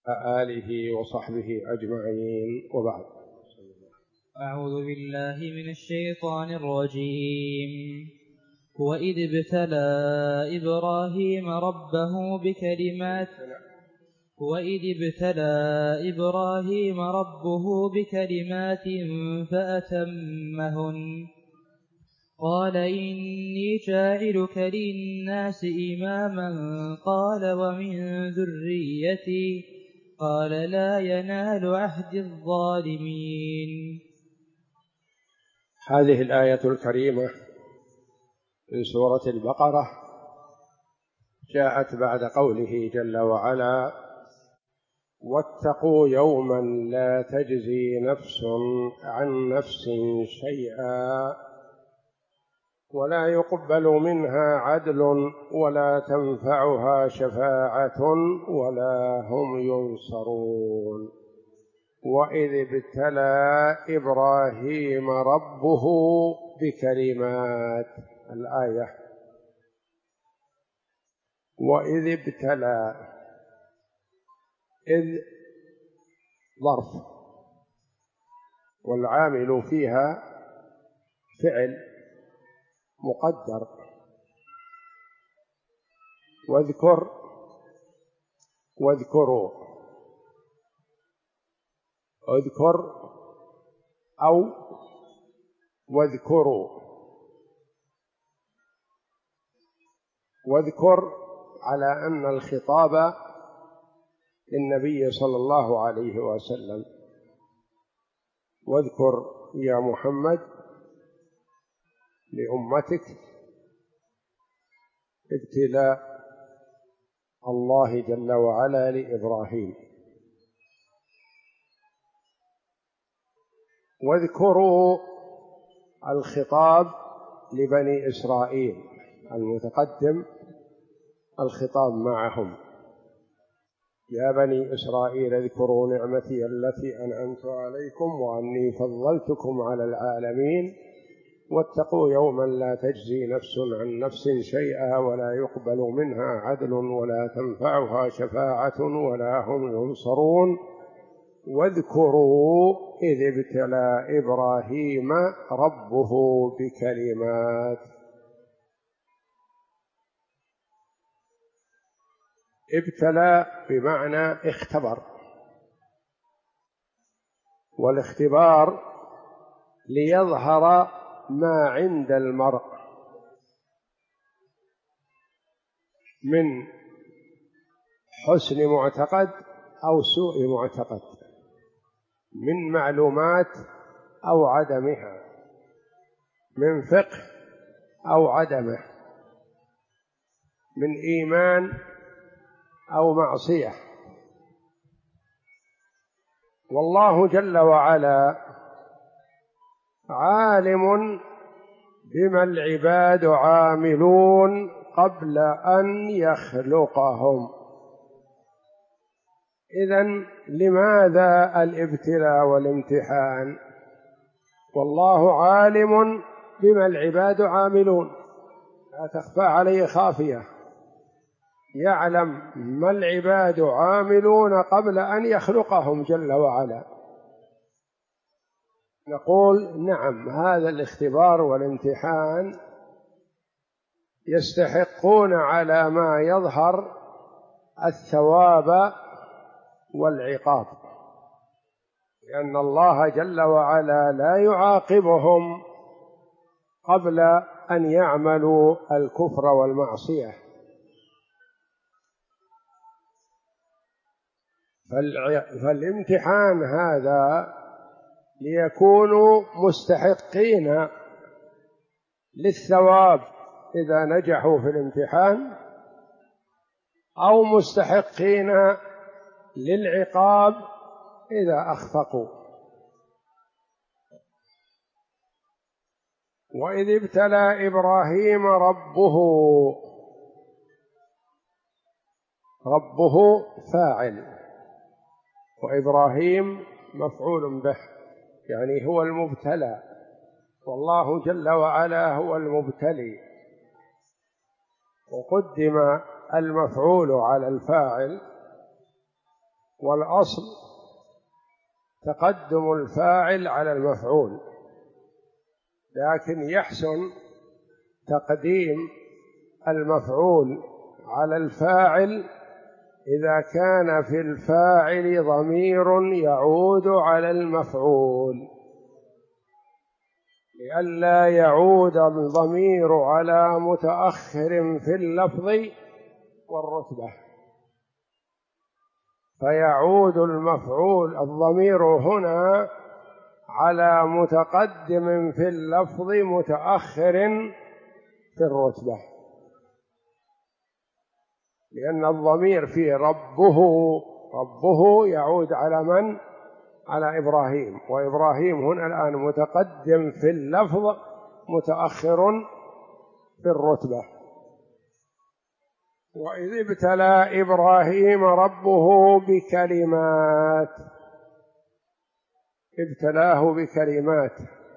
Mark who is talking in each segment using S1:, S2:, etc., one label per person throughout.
S1: آله وصحبه أجمعين، وبعد.
S2: أعوذ بالله من الشيطان الرجيم. وإذ ابتلى إبراهيم ربه بكلمات فأتمهن قال إني جاعلك للناس إماما قال ومن ذريتي قال لا ينال عهد الظالمين.
S1: هذه الآية الكريمة من سورة البقرة جاءت بعد قوله جل وعلا: واتقوا يوما لا تجزي نفس عن نفس شيئا ولا يقبل منها عدل ولا تنفعها شفاعة ولا هم ينصرون. وإذ ابتلى إبراهيم ربه بكلمات. الآية وإذ ابتلى، إذ ظرف والعامل فيها فعل مقدر، واذكر واذكروا، اذكر أو واذكروا. واذكر على أن الخطاب للنبي صلى الله عليه وسلم: واذكر يا محمد لأمتك ابتلاء الله جل وعلا لإبراهيم. واذكروا الخطاب لبني إسرائيل المتقدم، الخطاب معهم: يا بني إسرائيل اذكروا نعمتي التي أنعمت عليكم وأني فضلتكم على العالمين واتقوا يوما لا تجزي نفس عن نفس شيئا ولا يقبل منها عدل ولا تنفعها شفاعة ولا هم ينصرون. واذكروا إذ ابتلى إبراهيم ربه بكلمات. ابتلى بمعنى اختبر، والاختبار ليظهر ما عند المرء من حسن معتقد أو سوء معتقد، من معلومات أو عدمها، من فقه أو عدمه، من إيمان أو معصية. والله جل وعلا عالم بما العباد عاملون قبل أن يخلقهم. إذن لماذا الابتلاء والامتحان؟ والله عالم بما العباد عاملون، لا تخفى عليه خافية، يعلم ما العباد عاملون قبل أن يخلقهم جل وعلا. نقول نعم، هذا الاختبار والامتحان يستحقون على ما يظهر الثواب والعقاب، لأن الله جل وعلا لا يعاقبهم قبل أن يعملوا الكفر والمعصية. فالامتحان هذا ليكونوا مستحقين للثواب إذا نجحوا في الامتحان، أو مستحقين للعقاب إذا أخفقوا. وإذ ابتلى إبراهيم ربه فاعل، وإبراهيم مفعول به، يعني هو المبتلى، والله جل وعلا هو المبتلي، وقدم المفعول على الفاعل والأصل تقدم الفاعل على المفعول، لكن يحسن تقديم المفعول على الفاعل إذا كان في الفاعل ضمير يعود على المفعول، لئلا يعود الضمير على متأخر في اللفظ والرتبة، فيعود المفعول الضمير هنا على متقدم في اللفظ متأخر في الرتبة، لأن الضمير في ربه يعود على من؟ على إبراهيم، وإبراهيم هنا الآن متقدم في اللفظ متأخر في الرتبة. وإذ ابتلى إبراهيم ربه بكلمات، ابتلاه بكلمات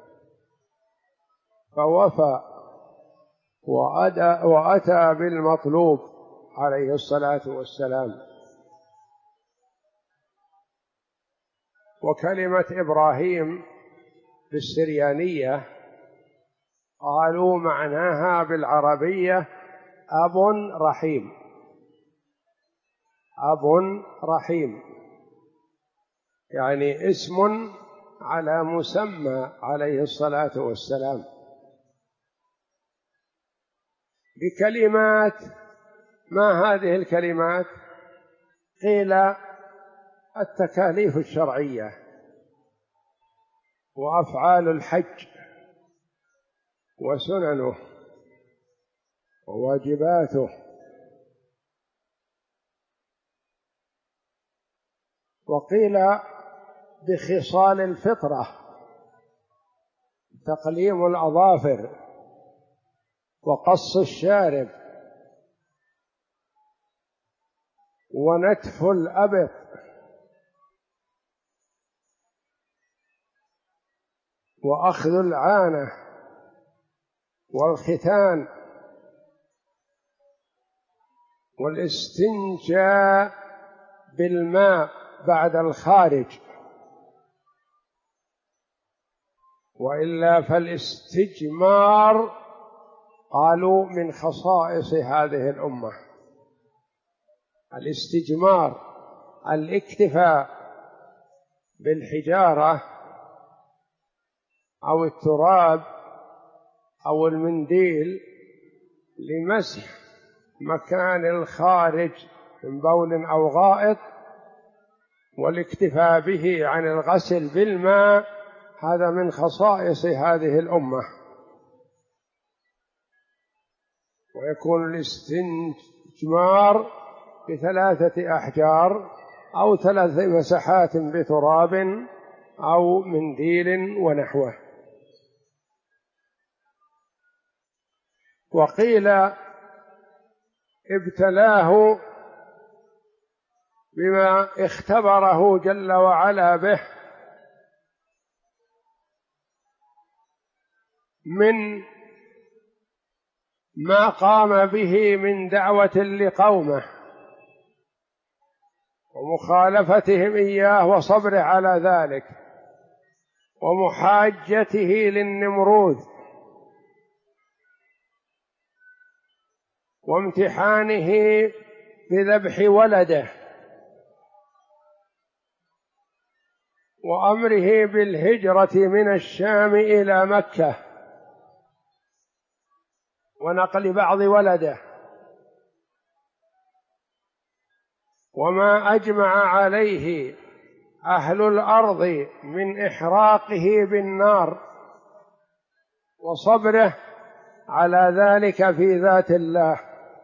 S1: فوفى وأتى بالمطلوب عليه الصلاة والسلام. وكلمة إبراهيم بالسريانية قالوا معناها بالعربية أب رحيم، أب رحيم، يعني اسم على مسمى عليه الصلاة والسلام. بكلمات، ما هذه الكلمات؟ قيل التكاليف الشرعية وأفعال الحج وسننه وواجباته، وقيل بخصال الفطرة، تقليم الأظافر وقص الشارب ونتف الأبط وأخذ العانة والختان والاستنجاء بالماء بعد الخارج، وإلا فالاستجمار قالوا من خصائص هذه الأمة. الاستجمار الاكتفاء بالحجارة أو التراب أو المنديل لمسح مكان الخارج من بول أو غائط، والاكتفاء به عن الغسل بالماء، هذا من خصائص هذه الأمة. ويكون الاستجمار ب3 أحجار أو 3 مسحات بتراب أو منديل ونحوه. وقيل ابتلاه بما اختبره جل وعلا به من ما قام به من دعوة لقومه ومخالفتهم إياه وصبره على ذلك، ومحاجته للنمرود، وامتحانه بذبح ولده، وأمره بالهجرة من الشام إلى مكة ونقل بعض ولده، وما أجمع عليه أهل الأرض من إحراقه بالنار وصبره على ذلك في ذات الله.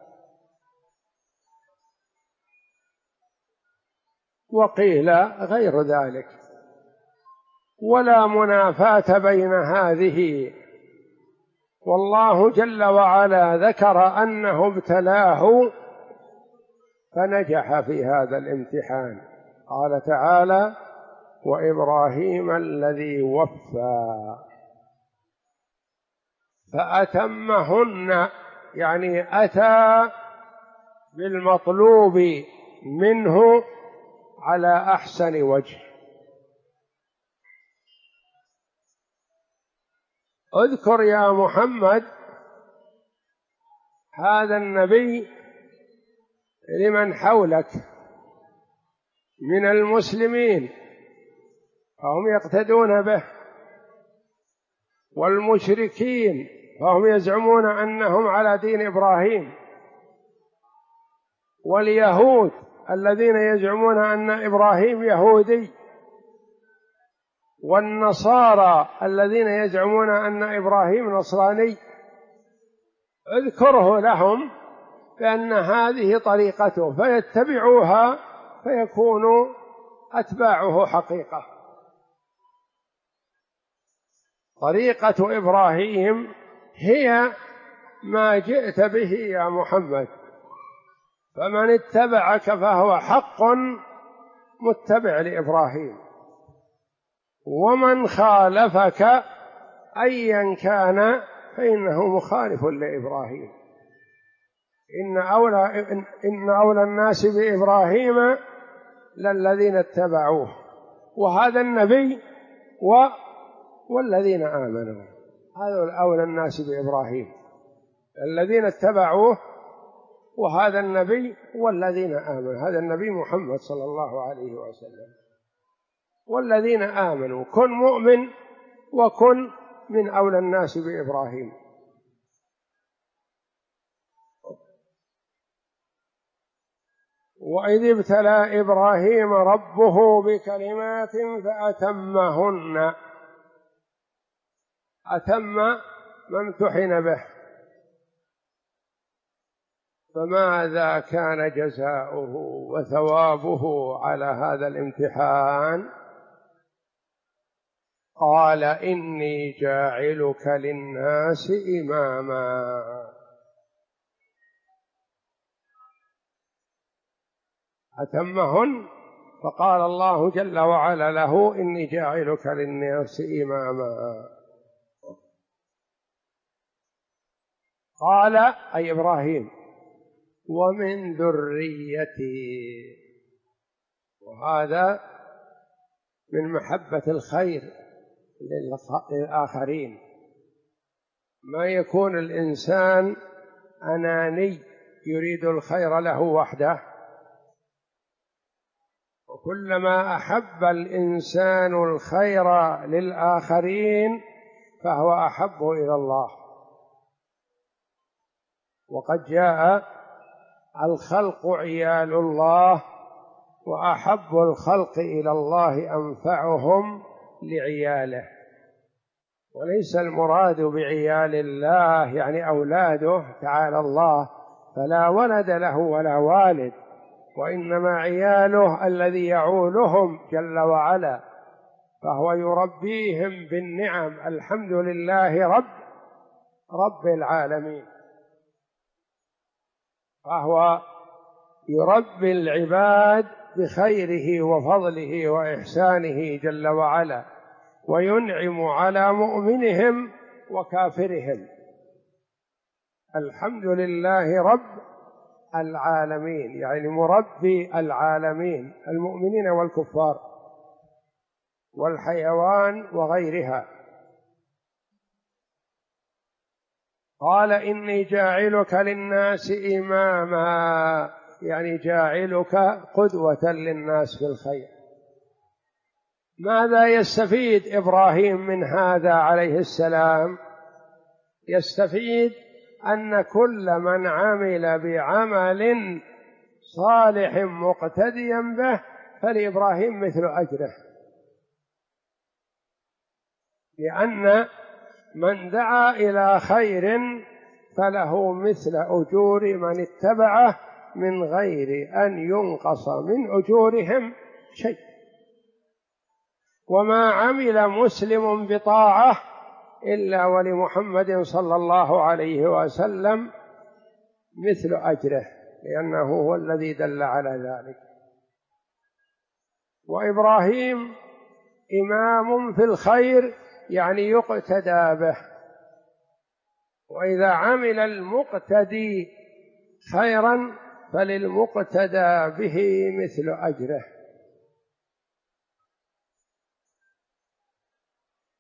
S1: وقيل غير ذلك، ولا منافاة بين هذه. والله جل وعلا ذكر أنه ابتلاه فنجح في هذا الامتحان. قال تعالى: وإبراهيم الذي وفى فأتمهن، يعني أتى بالمطلوب منه على أحسن وجه. اذكر يا محمد هذا النبي لمن حولك من المسلمين فهم يقتدون به، والمشركين فهم يزعمون أنهم على دين إبراهيم، واليهود الذين يزعمون أن إبراهيم يهودي، والنصارى الذين يزعمون أن إبراهيم نصراني. اذكره لهم بأن هذه طريقته فيتبعوها فيكونوا أتباعه حقيقة. طريقة إبراهيم هي ما جئت به يا محمد، فمن اتبعك فهو حق متبع لإبراهيم، ومن خالفك أيا كان فإنه مخالف لإبراهيم. إن أولى الناس بإبراهيم للذين اتبعوه، وهذا النبي والذين آمنوا، هذا أولى الناس بإبراهيم، الذين اتبعوه وهذا النبي والذين آمنوا، هذا النبي محمد صلى الله عليه وسلم. والذين آمنوا، كن مؤمن وكن من أولى الناس بإبراهيم. وإذ ابتلى إبراهيم ربه بكلمات فأتمهن، أتم ما امتحن به. فماذا كان جزاؤه وثوابه على هذا الامتحان؟ قال إني جاعلك للناس إماما. أتمهن، فقال الله جل وعلا له إني جاعلك للناس إماما. قال أي إبراهيم ومن ذريتي، وهذا من محبة الخير للآخرين. ما يكون الإنسان أناني يريد الخير له وحده، وكلما أحب الإنسان الخير للآخرين فهو أحب إلى الله. وقد جاء الخلق عيال الله، وأحب الخلق إلى الله أنفعهم لعياله. وليس المراد بعيال الله يعني أولاده تعالى الله، فلا ولد له ولا والد، وإنما عياله الذي يعولهم جل وعلا، فهو يربيهم بالنعم. الحمد لله رب العالمين، فهو يربي العباد بخيره وفضله وإحسانه جل وعلا، وينعم على مؤمنهم وكافرهم. الحمد لله رب العالمين، يعني مربي العالمين، المؤمنين والكفار والحيوان وغيرها. قال إني جاعلك للناس إماما، يعني جاعلك قدوة للناس في الخير. ماذا يستفيد إبراهيم من هذا عليه السلام؟ يستفيد أن كل من عمل بعمل صالح مقتديا به فلإبراهيم مثل أجره، لأن من دعا إلى خير فله مثل أجور من اتبعه من غير أن ينقص من أجورهم شيء. وما عمل مسلم بطاعة إلا ولمحمد صلى الله عليه وسلم مثل أجره، لأنه هو الذي دل على ذلك. وإبراهيم إمام في الخير، يعني يقتدى به، وإذا عمل المقتدي خيرا فللمقتدى به مثل أجره.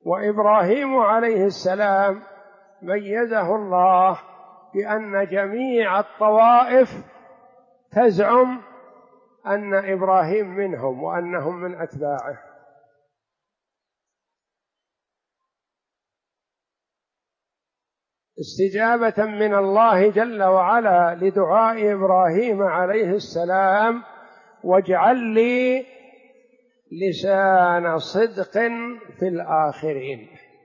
S1: وإبراهيم عليه السلام ميزه الله بأن جميع الطوائف تزعم أن إبراهيم منهم وأنهم من أتباعه. استجابة من الله جل وعلا لدعاء إبراهيم عليه السلام: واجعل لي لسان صدق في الآخرين.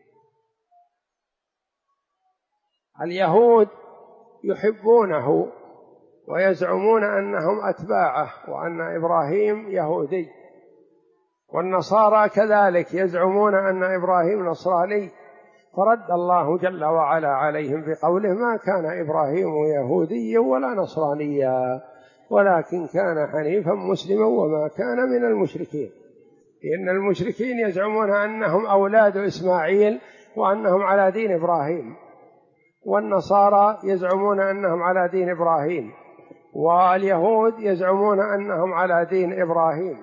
S1: اليهود يحبونه ويزعمون أنهم أتباعه وأن إبراهيم يهودي، والنصارى كذلك يزعمون أن إبراهيم نصراني، فرد الله جل وعلا عليهم بقوله: ما كان إبراهيم يهوديا ولا نصرانيا ولكن كان حنيفا مسلما وما كان من المشركين. لأن المشركين يزعمون أنهم أولاد إسماعيل وأنهم على دين إبراهيم، والنصارى يزعمون أنهم على دين إبراهيم، واليهود يزعمون أنهم على دين إبراهيم.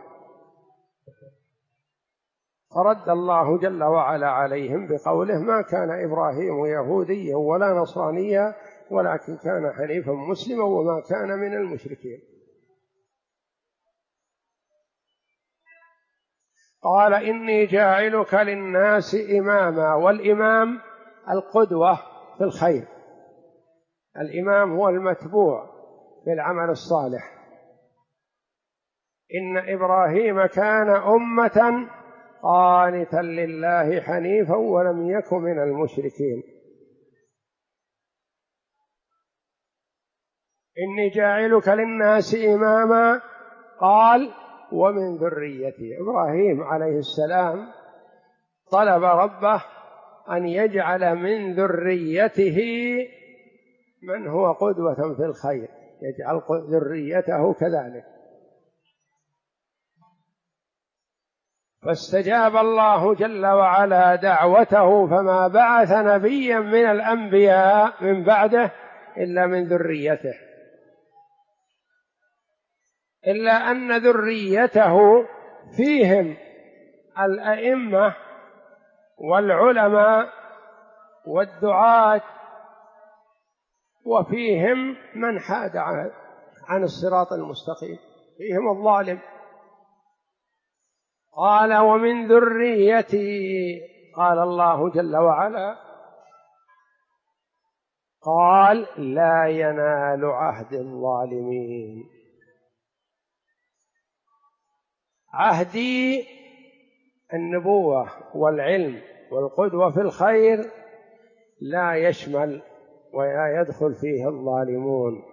S1: فرد الله جل وعلا عليهم بقوله: ما كان إبراهيم يهوديا ولا نصرانيا ولكن كان حنيفا مسلما وما كان من المشركين. قال: إني جاعلك للناس إماما. والإمام القدوة في الخير، الإمام هو المتبوع في العمل الصالح. إن إبراهيم كان أمة قانتا لله حنيفا ولم يك من المشركين. إني جاعلك للناس إماما. قال: ومن ذريتي. إبراهيم عليه السلام طلب ربه أن يجعل من ذريته من هو قدوة في الخير، يجعل ذريته كذلك. فاستجاب الله جل وعلا دعوته، فما بعث نبيا من الأنبياء من بعده إلا من ذريته، إلا أن ذريته فيهم الأئمة والعلماء والدعاة، وفيهم من حاد عن الصراط المستقيم، فيهم الظالم. قال: ومن ذريتي. قال الله جل وعلا: قال: لا ينال عهد الظالمين. عهدي النبوة والعلم والقدوة في الخير لا يشمل ولا يدخل فيه الظالمون.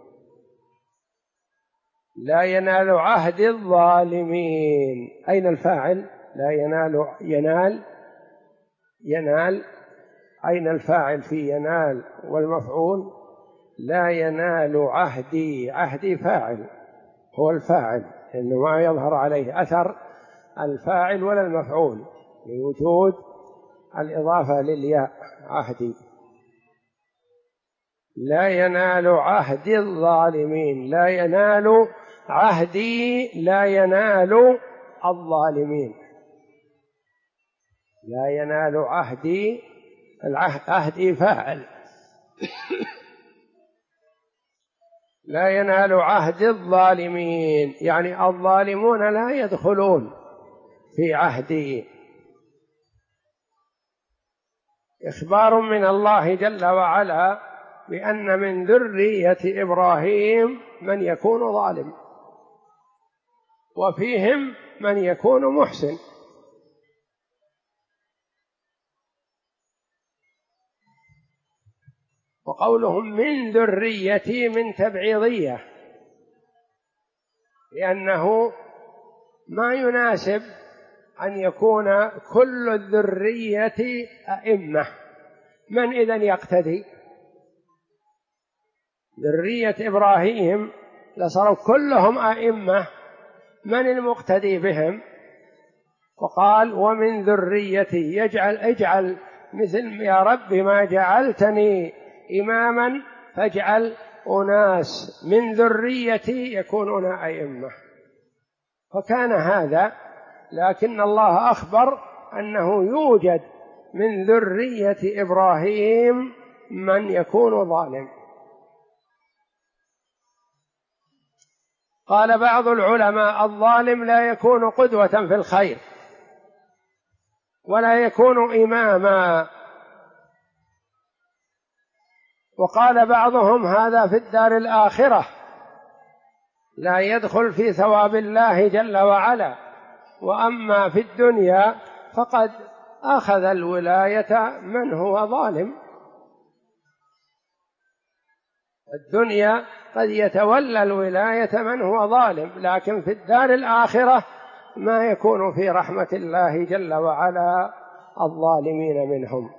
S1: لا ينال عهد الظالمين. أين الفاعل؟ لا ينال، ينال. أين الفاعل في ينال والمفعول؟ لا ينال عهدي. عهدي فاعل، هو الفاعل، إنه ما يظهر عليه أثر الفاعل ولا المفعول لوجود الإضافة للياء. عهدي. لا ينال عهد الظالمين. لا ينال عهدي، لا ينال الظالمين. لا ينال عهدي، عهدي فاعل. لا ينال عهد الظالمين، يعني الظالمون لا يدخلون في عهدي. إخبار من الله جل وعلا بأن من ذرية إبراهيم من يكون ظالم، وفيهم من يكون محسن. وقولهم من ذريتي من تبعيضية، لأنه ما يناسب أن يكون كل الذرية أئمة. من إذن يقتدي؟ ذرية إبراهيم لصاروا كلهم أئمة، من المقتدي بهم؟ وقال: ومن ذريتي. اجعل مثل يا رب ما جعلتني إماما فاجعل أناس من ذريتي يكونون أئمة. فكان هذا، لكن الله أخبر أنه يوجد من ذرية إبراهيم من يكون ظالم. قال بعض العلماء الظالم لا يكون قدوة في الخير ولا يكون إماما، وقال بعضهم هذا في الدار الآخرة لا يدخل في ثواب الله جل وعلا، وأما في الدنيا فقد أخذ الولاية من هو ظالم. الدنيا قد يتولى الولاية من هو ظالم، لكن في الدار الآخرة ما يكون في رحمة الله جل وعلا الظالمين منهم.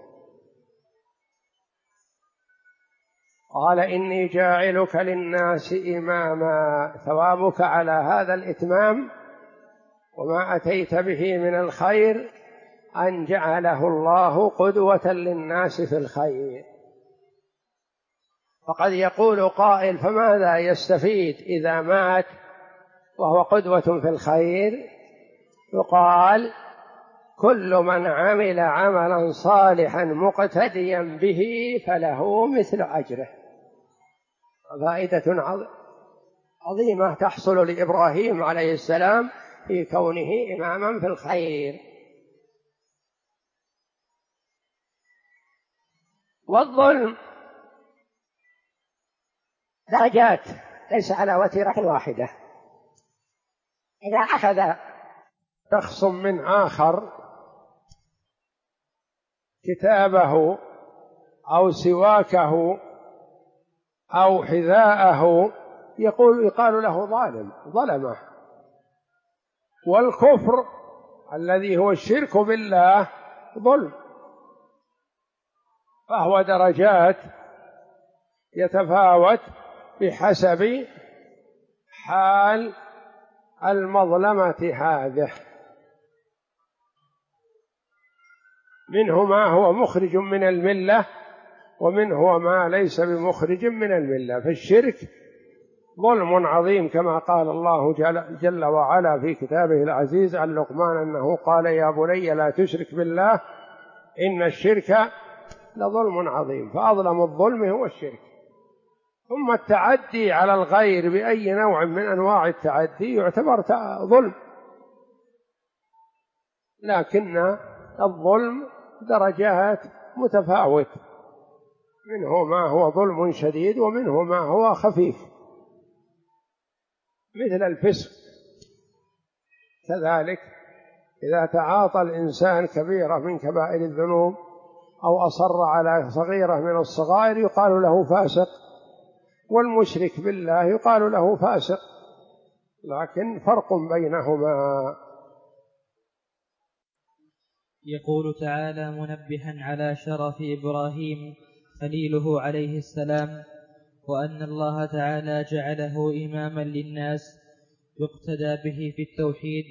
S1: قال إني جاعلك للناس إماما، ثوابك على هذا الإتمام وما أتيت به من الخير أن جعله الله قدوة للناس في الخير. فقد يقول قائل فماذا يستفيد إذا مات وهو قدوة في الخير؟ يقال كل من عمل عملا صالحا مقتديا به فله مثل أجره. فائدة عظيمة تحصل لإبراهيم عليه السلام في كونه إماما في الخير. والظلم درجات ليس على وتيرة واحدة. إذا أخذ شخص من آخر كتابه أو سواكه أو حذاءه يقال له ظلمه. والكفر الذي هو الشرك بالله ظلم، فهو درجات يتفاوت بحسب حال المظلمة هذه. منه ما هو مخرج من الملة ومنه ما ليس بمخرج من الملة. فالشرك ظلم عظيم كما قال الله جل وعلا في كتابه العزيز عن لقمان أنه قال يا بني لا تشرك بالله إن الشرك لظلم عظيم. فأظلم الظلم هو الشرك. ثم التعدي على الغير بأي نوع من أنواع التعدي يعتبر ظلم، لكن الظلم درجات متفاوت، منه ما هو ظلم شديد ومنه ما هو خفيف، مثل الفسق كذلك. إذا تعاطى الإنسان كبيرة من كبائر الذنوب أو أصر على صغيرة من الصغائر يقال له فاسق، والمشرك بالله يقال له فاسق، لكن فرق بينهما.
S2: يقول تعالى منبها على شرف إبراهيم خليله عليه السلام، وأن الله تعالى جعله إماما للناس يقتدى به في التوحيد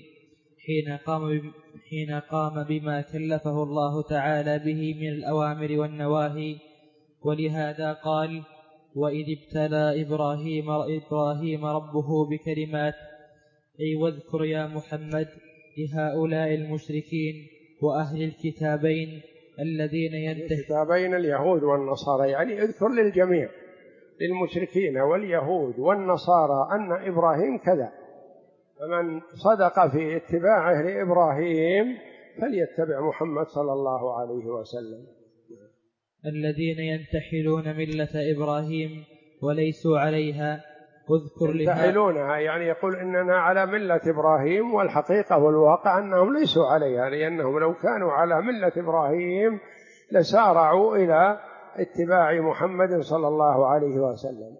S2: حين قام بما كلفه الله تعالى به من الأوامر والنواهي. ولهذا قال وإذ ابتلى إبراهيم ربه بكلمات، أي واذكر يا محمد لهؤلاء المشركين وأهل الكتابين الذين
S1: الكتابين اليهود والنصارى، يعني اذكر للجميع للمشركين واليهود والنصارى أن إبراهيم كذا، فمن صدق في اتباعه لإبراهيم فليتبع محمد صلى الله عليه وسلم.
S2: الذين ينتحلون ملة إبراهيم وليسوا عليها اذكر
S1: ينتحلونها، يعني يقول إننا على ملة إبراهيم، والحقيقة والواقع أنهم ليسوا عليها، لأنهم لو كانوا على ملة إبراهيم لسارعوا إلى اتباع محمد صلى الله عليه وسلم.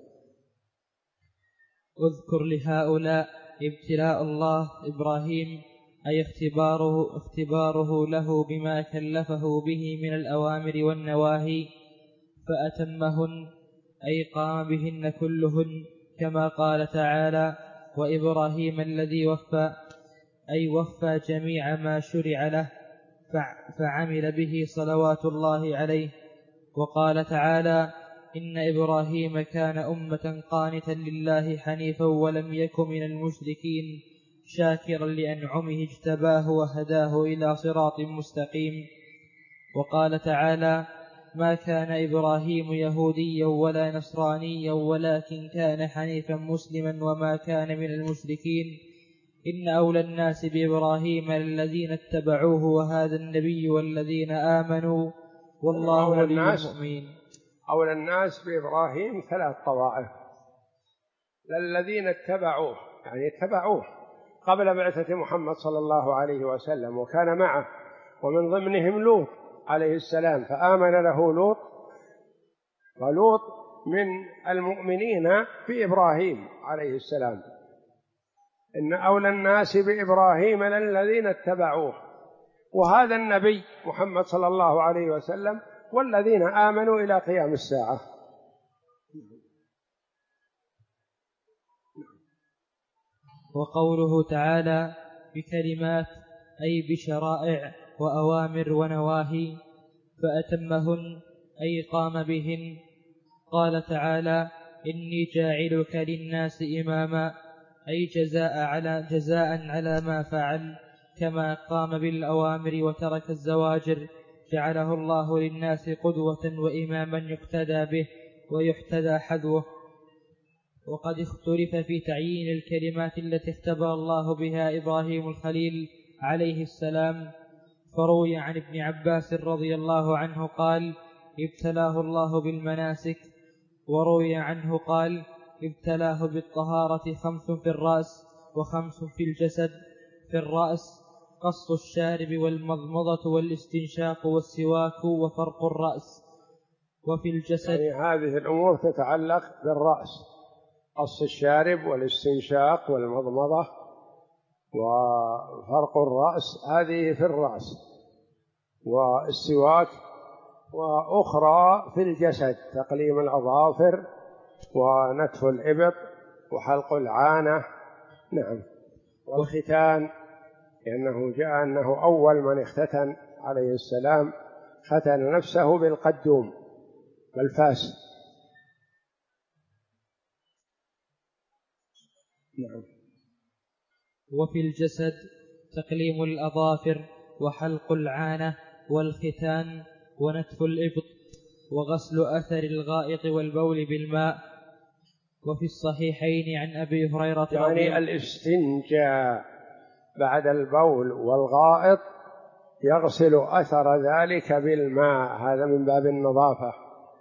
S2: اذكر لهؤلاء ابتلاء الله إبراهيم، أي اختباره له بما كلفه به من الأوامر والنواهي فأتمهن، أي قام بهن كلهن، كما قال تعالى وإبراهيم الذي وفى، أي وفى جميع ما شرع له فعمل به صلوات الله عليه. وقال تعالى إن إبراهيم كان أمة قانتا لله حنيفا ولم يك من المشركين شاكرا لأنعمه اجتباه وهداه إلى صراط مستقيم. وقال تعالى: ما كان إبراهيم يهوديا ولا نصرانيا ولكن كان حنيفا مسلما وما كان من المشركين إن أولى الناس بإبراهيم الذين اتبعوه وهذا النبي والذين آمنوا والله ولي المؤمنين.
S1: أولى الناس بإبراهيم 3 طوائف: الذين اتبعوه يعني اتبعوه قبل بعثة محمد صلى الله عليه وسلم وكان معه، ومن ضمنهم لوط عليه السلام فآمن له لوط، ولوط من المؤمنين بإبراهيم عليه السلام. إن أولى الناس بإبراهيم الذين اتبعوه وهذا النبي محمد صلى الله عليه وسلم والذين آمنوا إلى قيام الساعة.
S2: وقوله تعالى: بكلمات أي بشرائع وأوامر ونواهي فأتمهن أي قام بهن. قال تعالى: إني جاعلك للناس إماما أي جزاء على ما فعل، كما قام بالأوامر وترك الزواجر جعله الله للناس قدوة وإماما يقتدى به ويحتذى حذوه. وقد اختلف في تعيين الكلمات التي اختبر الله بها إبراهيم الخليل عليه السلام، فروي عن ابن عباس رضي الله عنه قال: ابتلاه الله بالمناسك، وروي عنه قال: ابتلاه بالطهارة 5 في الرأس و5 في الجسد. في الرأس قص الشارب والمضمضة والاستنشاق والسواك وفرق الرأس. وفي الجسد
S1: يعني هذه الأمور تتعلق بالرأس: قص الشارب والاستنشاق والمضمضة وفرق الرأس، هذه في الرأس، والسواك. وأخرى في الجسد: تقليم الأظافر ونتف الإبط وحلق العانة. نعم. والختان، لأنه جاء أنه أول من اختتن عليه السلام، ختن نفسه بالقدوم بالفاس. نعم.
S2: وفي الجسد تقليم الأظافر وحلق العانة والختان ونتف الإبط وغسل أثر الغائط والبول بالماء. وفي الصحيحين عن أبي هريرة
S1: يعني الاستنجاء بعد البول والغائط يغسل أثر ذلك بالماء، هذا من باب النظافة.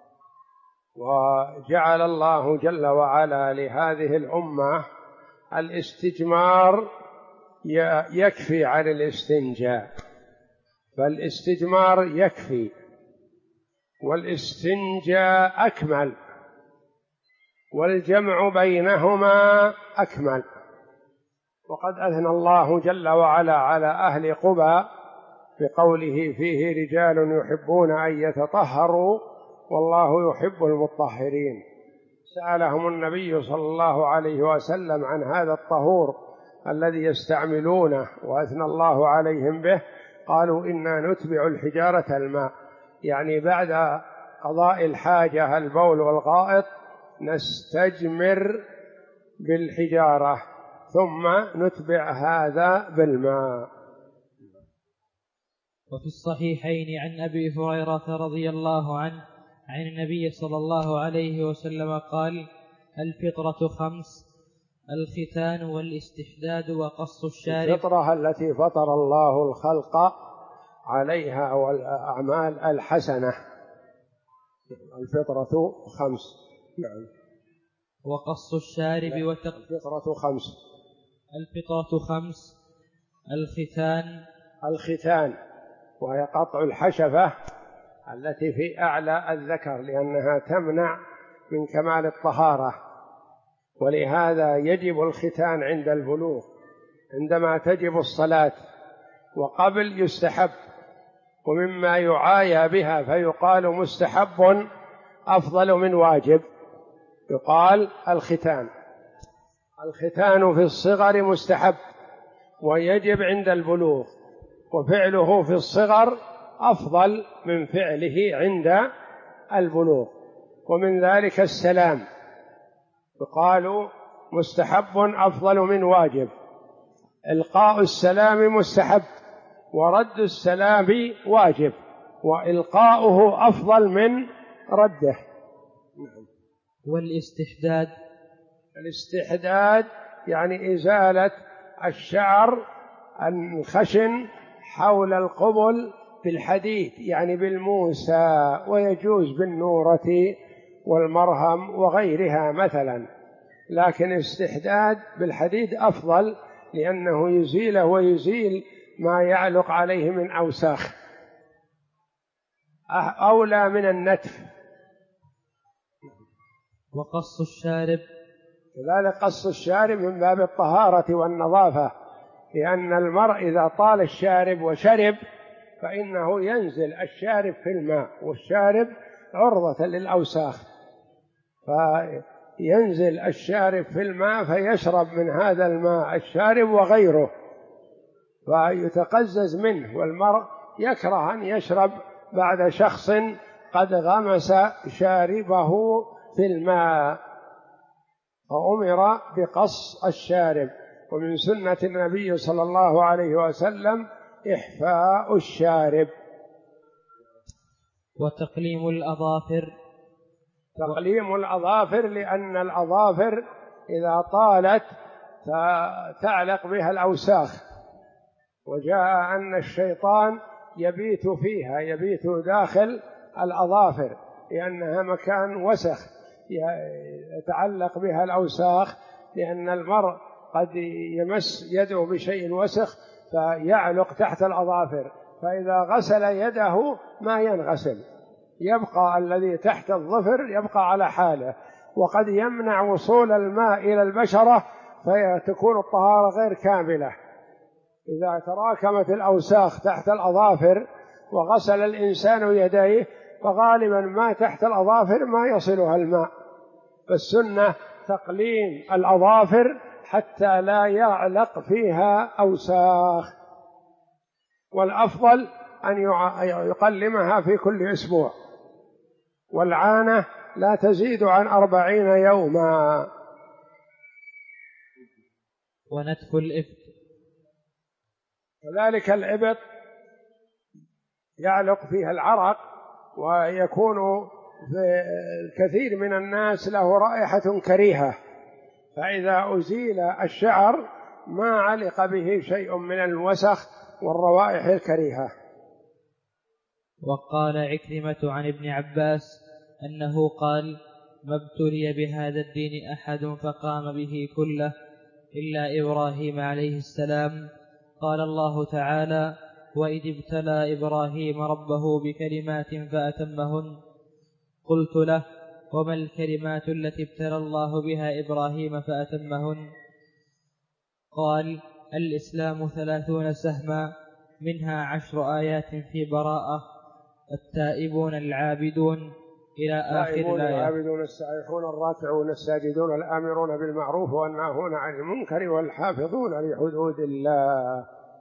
S1: وجعل الله جل وعلا لهذه الأمة الاستجمار يكفي عن الاستنجاء، فالاستجمار يكفي والاستنجاء أكمل، والجمع بينهما أكمل. وقد أثنى الله جل وعلا على أهل قبى بقوله: فيه رجال يحبون أن يتطهروا والله يحب المطهرين. سألهم النبي صلى الله عليه وسلم عن هذا الطهور الذي يستعملونه وأثنى الله عليهم به، قالوا: إنا نتبع الحجارة الماء، يعني بعد قضاء الحاجة البول والغائط نستجمر بالحجارة ثم نتبع هذا بالماء.
S2: وفي الصحيحين عن أبي هريرة رضي الله عنه عن النبي صلى الله عليه وسلم قال: الفطرة 5: الختان والاستحداد وقص الشارب.
S1: الفطرة التي فطر الله الخلق عليها والأعمال الحسنة، الفطرة 5. نعم.
S2: وقص الشارب
S1: الفطرة 5.
S2: الفطرة 5:
S1: الختان وهي قطع الحشفة التي في أعلى الذكر، لأنها تمنع من كمال الطهارة، ولهذا يجب الختان عند البلوغ، عندما تجب الصلاة، وقبل يستحب، ومما يعايى بها فيقال مستحب أفضل من واجب، يقال الختان في الصغر مستحب ويجب عند البلوغ، وفعله في الصغر أفضل من فعله عند البلوغ. ومن ذلك السلام، يقال مستحب أفضل من واجب. إلقاء السلام مستحب ورد السلام واجب، وإلقاؤه أفضل من رده.
S2: والاستحداد،
S1: الاستحداد يعني إزالة الشعر الخشن حول القبل بالحديد، يعني بالموسى، ويجوز بالنورة والمرهم وغيرها مثلا، لكن الاستحداد بالحديد أفضل لأنه يزيله ويزيل ما يعلق عليه من أوساخ، أولى من النتف.
S2: وقص الشارب،
S1: كذلك قص الشارب من باب الطهارة والنظافة، لأن المرء إذا طال الشارب وشرب فإنه ينزل الشارب في الماء، والشارب عرضة للأوساخ، فينزل الشارب في الماء فيشرب من هذا الماء الشارب وغيره فيتقزز منه، والمرء يكره أن يشرب بعد شخص قد غمس شاربه في الماء، فأمر بقص الشارب. ومن سنة النبي صلى الله عليه وسلم إحفاء الشارب.
S2: وتقليم الأظافر،
S1: تقليم الأظافر لأن الأظافر إذا طالت تعلق بها الأوساخ، وجاء أن الشيطان يبيت فيها، يبيت داخل الأظافر لأنها مكان وسخ يتعلق بها الأوساخ، لأن المرء قد يمس يده بشيء وسخ فيعلق تحت الأظافر، فإذا غسل يده ما ينغسل، يبقى الذي تحت الظفر يبقى على حاله، وقد يمنع وصول الماء إلى البشرة فتكون الطهارة غير كاملة. إذا تراكمت الأوساخ تحت الأظافر وغسل الإنسان يديه فغالبا ما تحت الأظافر ما يصلها الماء، فالسنة تقليم الأظافر حتى لا يعلق فيها أوساخ، والأفضل أن يقلمها في كل أسبوع، والعانة لا تزيد عن 40 يوما.
S2: ونتف الإبط،
S1: كذلك الإبط يعلق فيها العرق، ويكون في الكثير من الناس له رائحة كريهة، فإذا أزيل الشعر ما علق به شيء من الوسخ والروائح الكريهة.
S2: وقال عكرمة عن ابن عباس أنه قال: ما ابتلي بهذا الدين أحد فقام به كله إلا إبراهيم عليه السلام. قال الله تعالى: وإذ ابتلى إبراهيم ربه بكلمات فأتمهن. قلت له: وما الكلمات التي ابتلى الله بها إبراهيم فأتمهن؟ قال: الإسلام 30 سهما، منها 10 آيات في براءة، التائبون العابدون إلى آخر الآية.
S1: العابدون السائحون الراكعون الساجدون الآمرون بالمعروف والناهون عن المنكر والحافظون لحدود الله.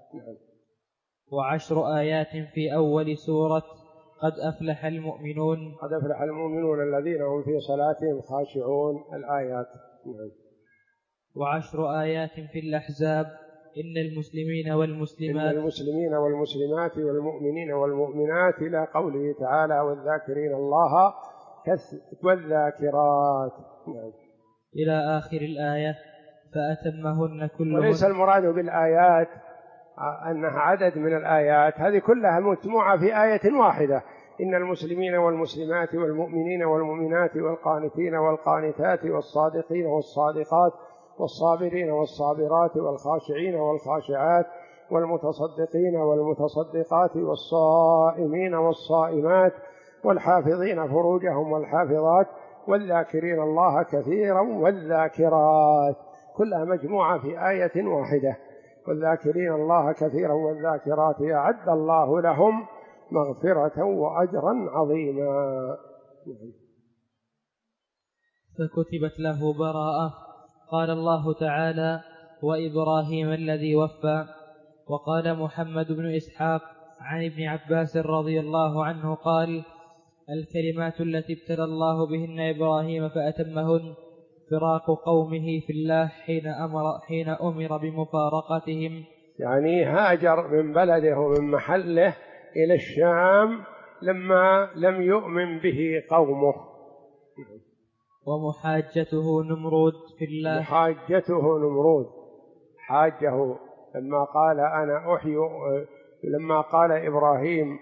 S2: 10 آيات في أول سورة قد أفلح المؤمنون.
S1: قد أفلح المؤمنون الذين هم في صلاتهم خاشعون الآيات.
S2: 10 آيات في الأحزاب: إن المسلمين والمسلمات
S1: والمؤمنين والمؤمنات، إلى قوله تعالى: والذاكرين الله والذاكرات.
S2: إلى آخر الآية، فأتمهن كلهن.
S1: وليس المراد بالآيات أنها عدد من الآيات، هذه كلها مجموعة في آية واحدة: إن المسلمين والمسلمات والمؤمنين والمؤمنات والقانتين والقانتات والصادقين والصادقات والصابرين والصابرات والخاشعين والخاشعات والمتصدقين والمتصدقات والصائمين والصائمات والحافظين فروجهم والحافظات والذاكرين الله كثيرا والذاكرات، كلها مجموعة في آية واحدة. والذاكرين الله كثيرا والذاكرات أعد الله لهم مغفرة وأجرا عظيما.
S2: فكتبت له براءة. قال الله تعالى: وإبراهيم الذي وفى. وقال محمد بن إسحاق عن ابن عباس رضي الله عنه قال: الكلمات التي ابتلى الله بهن إبراهيم فأتمهن: فراق قومه في الله حين أمر بمفارقتهم،
S1: يعني هاجر من بلده ومن محله إلى الشام لما لم يؤمن به قومه.
S2: ومحاجته نمرود في الله.
S1: محاجته نمرود، حاجه لما قال إبراهيم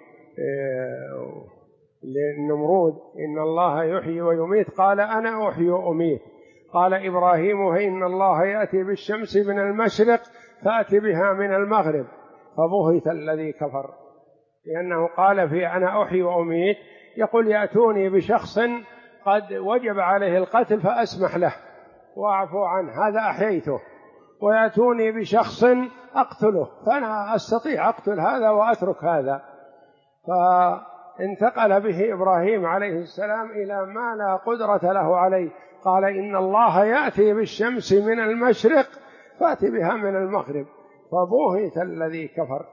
S1: للنمرود إن الله يحيي ويميت، قال أنا أحيي وأميت. قال إبراهيم فإن الله يأتي بالشمس من المشرق فأتي بها من المغرب، فبهت الذي كفر، لأنه قال في أنا أحيي وأميت يقول يأتوني بشخص قد وجب عليه القتل فأسمح له وأعفو عنه، هذا أحييته، ويأتوني بشخص أقتله فأنا أستطيع أقتل هذا وأترك هذا. فانتقل به إبراهيم عليه السلام إلى ما لا قدرة له عليه، قال إن الله يأتي بالشمس من المشرق فأتي بها من المغرب، فبهت الذي كفر.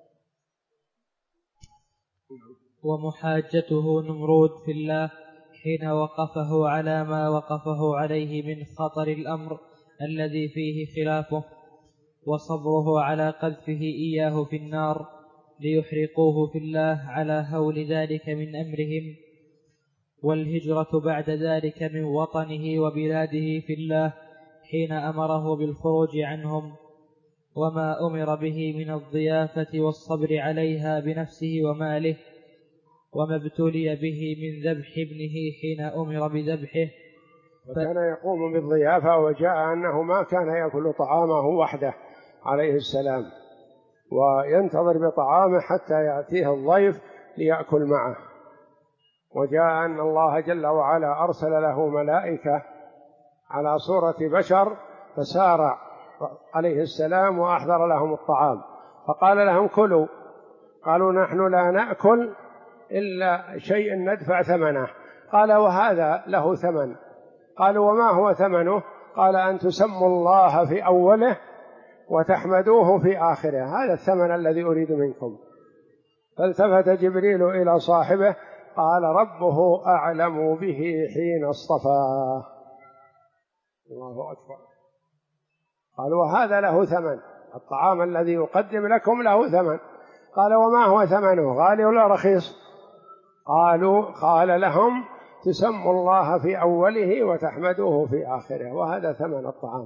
S2: ومحاجته نمرود في الله حين وقفه على ما وقفه عليه من خطر الأمر الذي فيه خلافه، وصبره على قذفه إياه في النار ليحرقوه في الله على هول ذلك من أمرهم، والهجرة بعد ذلك من وطنه وبلاده في الله حين أمره بالخروج عنهم، وما أمر به من الضيافة والصبر عليها بنفسه وماله، وما ابتلي به من ذبح ابنه حين أمر بذبحه.
S1: وكان يقوم بالضيافة، وجاء أنه ما كان يأكل طعامه وحده عليه السلام، وينتظر بطعامه حتى يأتيه الضيف ليأكل معه. وجاء أن الله جل وعلا أرسل له ملائكة على صورة بشر، فسار عليه السلام وأحضر لهم الطعام، فقال لهم كلوا، قالوا نحن لا نأكل إلا شيء ندفع ثمنه، قال وهذا له ثمن، قالوا وما هو ثمنه؟ قال أن تسموا الله في أوله وتحمدوه في آخره، هذا الثمن الذي أريد منكم. فالتفت جبريل إلى صاحبه قال ربه أعلم به حين اصطفاه. الله أكبر. قال وهذا له ثمن، الطعام الذي يقدم لكم له ثمن. قال وما هو ثمنه؟ غالي ولا رخيص؟ قال لهم تسموا الله في أوله وتحمدوه في آخره، وهذا ثمن الطعام.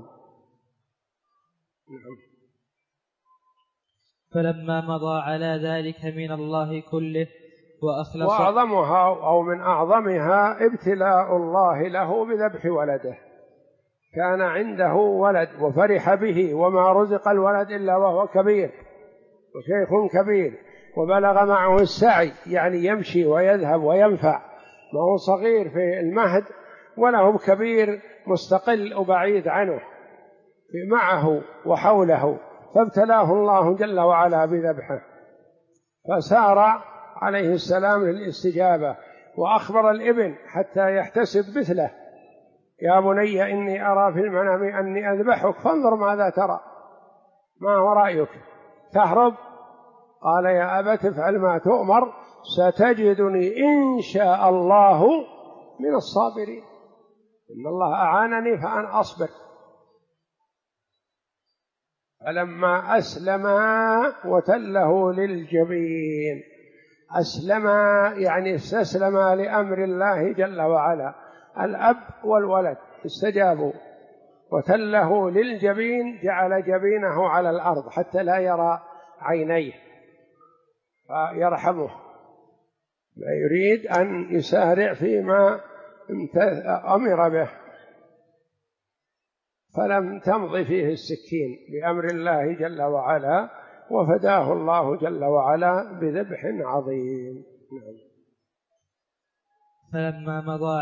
S2: فلما مضى على ذلك من الله كله وأخلص.
S1: وأعظمها أو من أعظمها ابتلاء الله له بذبح ولده. كان عنده ولد وفرح به، وما رزق الولد إلا وهو كبير وشيخ كبير، وبلغ معه السعي، يعني يمشي ويذهب وينفع، ما هو صغير في المهد ولا هو كبير مستقل وبعيد عنه، في معه وحوله، فابتلاه الله جل وعلا بذبحه، فسار عليه السلام للاستجابة، وأخبر الابن حتى يحتسب مثله: يا بني إني أرى في المنام أني أذبحك فانظر ماذا ترى، ما هو رأيك؟ تهرب؟ قال يا أبت افعل ما تؤمر ستجدني إن شاء الله من الصابرين، إن الله أعانني فأنا أصبر. فلما أسلما وتله للجبين، أسلما يعني استسلما لأمر الله جل وعلا، الأب والولد استجابوا، وتله للجبين جعل جبينه على الأرض حتى لا يرى عينيه فيرحمه، لا يريد أن يسارع فيما أمر به، فلم تمض فيه السكين بأمر الله جل وعلا، وفداه الله جل وعلا بذبح عظيم.
S2: فلما مضى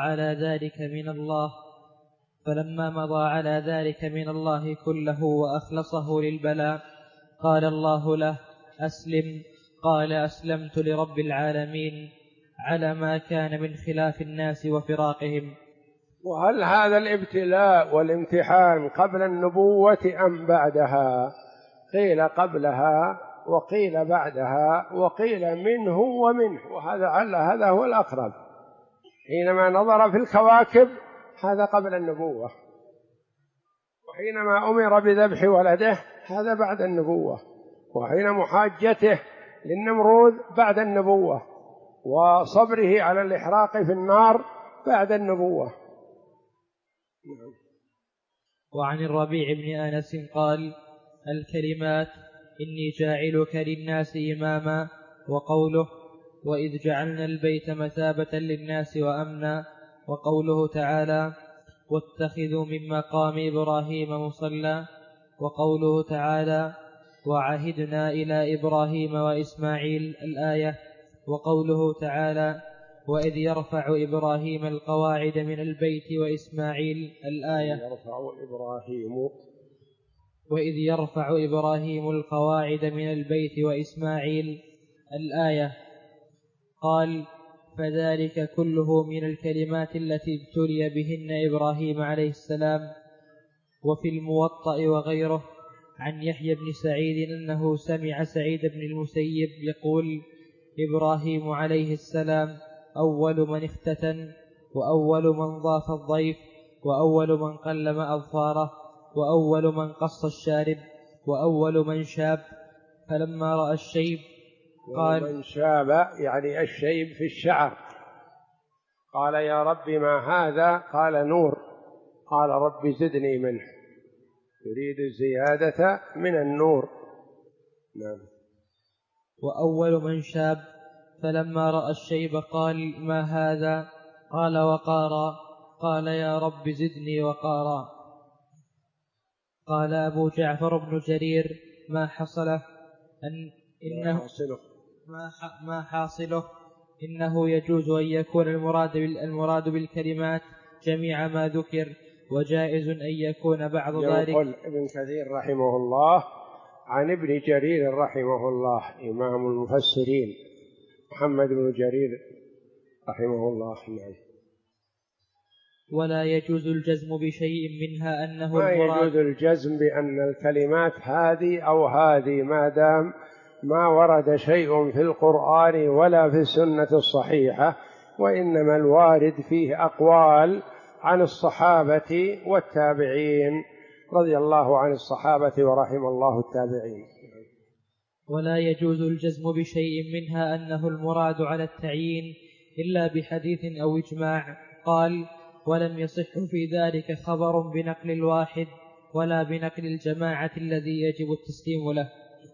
S2: على ذلك من الله كله وأخلصه للبلاء قال الله له: أسلم. قال: أسلمت لرب العالمين، على ما كان من خلاف الناس وفراقهم.
S1: وهل هذا الابتلاء والامتحان قبل النبوة أم بعدها؟ قيل قبلها وقيل بعدها وقيل منه ومنه، هذا هو الأقرب. حينما نظر في الكواكب هذا قبل النبوة، وحينما أمر بذبح ولده هذا بعد النبوة، وحين محاجته للنمرود بعد النبوة، وصبره على الإحراق في النار بعد النبوة.
S2: وعن الربيع بن أنس قال: الكلمات إني جاعلك للناس إماما، وقوله: وإذ جعلنا البيت مثابة للناس وأمنا، وقوله تعالى: واتخذوا من مقام إبراهيم مصلى، وقوله تعالى: وعهدنا إلى إبراهيم وإسماعيل الآية، وقوله تعالى: وإذ يرفع إبراهيم القواعد من البيت وإسماعيل الآية، وإذ يرفع إبراهيم القواعد من البيت وإسماعيل الآية. قال: فذلك كله من الكلمات التي ابتلي بهن إبراهيم عليه السلام. وفي الموطأ وغيره عن يحيى بن سعيد أنه سمع سعيد بن المسيب يقول: إبراهيم عليه السلام أول من اختتن، وأول من ضاف الضيف، وأول من قلم أظفاره، وأول من قص الشارب، وأول من شاب. فلما رأى الشيب قال:
S1: من شاب يعني الشيب في الشعر، قال: يا رب ما هذا؟ قال: نور. قال: رب زدني منه، يريد الزيادة من النور. نعم.
S2: وأول من شاب. فلما رأى الشيب قال: ما هذا؟ قال: وقارا. قال: يا رب زدني وقارا. قال أبو جعفر بن جرير: ما حصله ما حاصله إنه يجوز أن يكون المراد بالكلمات جميع ما ذكر، وجائز أن يكون بعض ذلك.
S1: يقول ابن كثير رحمه الله عن ابن جرير رحمه الله إمام المفسرين محمد بن جرير رحمه الله.
S2: ولا يجوز الجزم بشيء منها أنه
S1: ما
S2: المراد.
S1: يجوز الجزم بأن الكلمات هذه أو هذه ما دام ما ورد شيء في القرآن ولا في السنة الصحيحة، وإنما الوارد فيه أقوال عن الصحابة والتابعين رضي الله عن الصحابة ورحم الله التابعين.
S2: ولا يجوز الجزم بشيء منها أنه المراد على التعيين إلا بحديث أو إجماع. قال: ولم يصح في ذلك خبر بنقل الواحد ولا بنقل الجماعة الذي يجب التسليم له.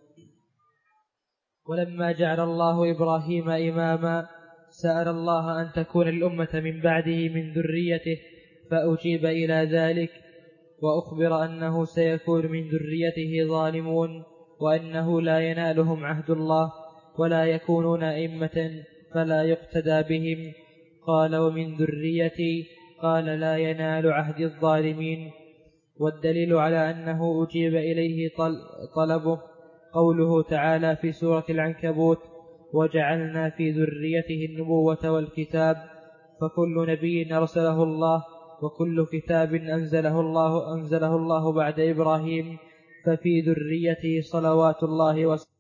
S2: ولما جعل الله إبراهيم إماما سأل الله أن تكون الأمة من بعده من ذريته، فأجيب إلى ذلك، وأخبر أنه سيكون من ذريته ظالمون، وأنه لا ينالهم عهد الله، ولا يكونون أئمة فلا يقتدى بهم. قال: ومن ذريتي؟ قال: لا ينال عهد الظالمين. والدليل على أنه أجيب إليه طلبه قوله تعالى في سورة العنكبوت: وجعلنا في ذريته النبوة والكتاب. فكل نبي أرسله الله وكل كتاب أنزله الله بعد إبراهيم، ففي ذريته صلوات الله وسلامه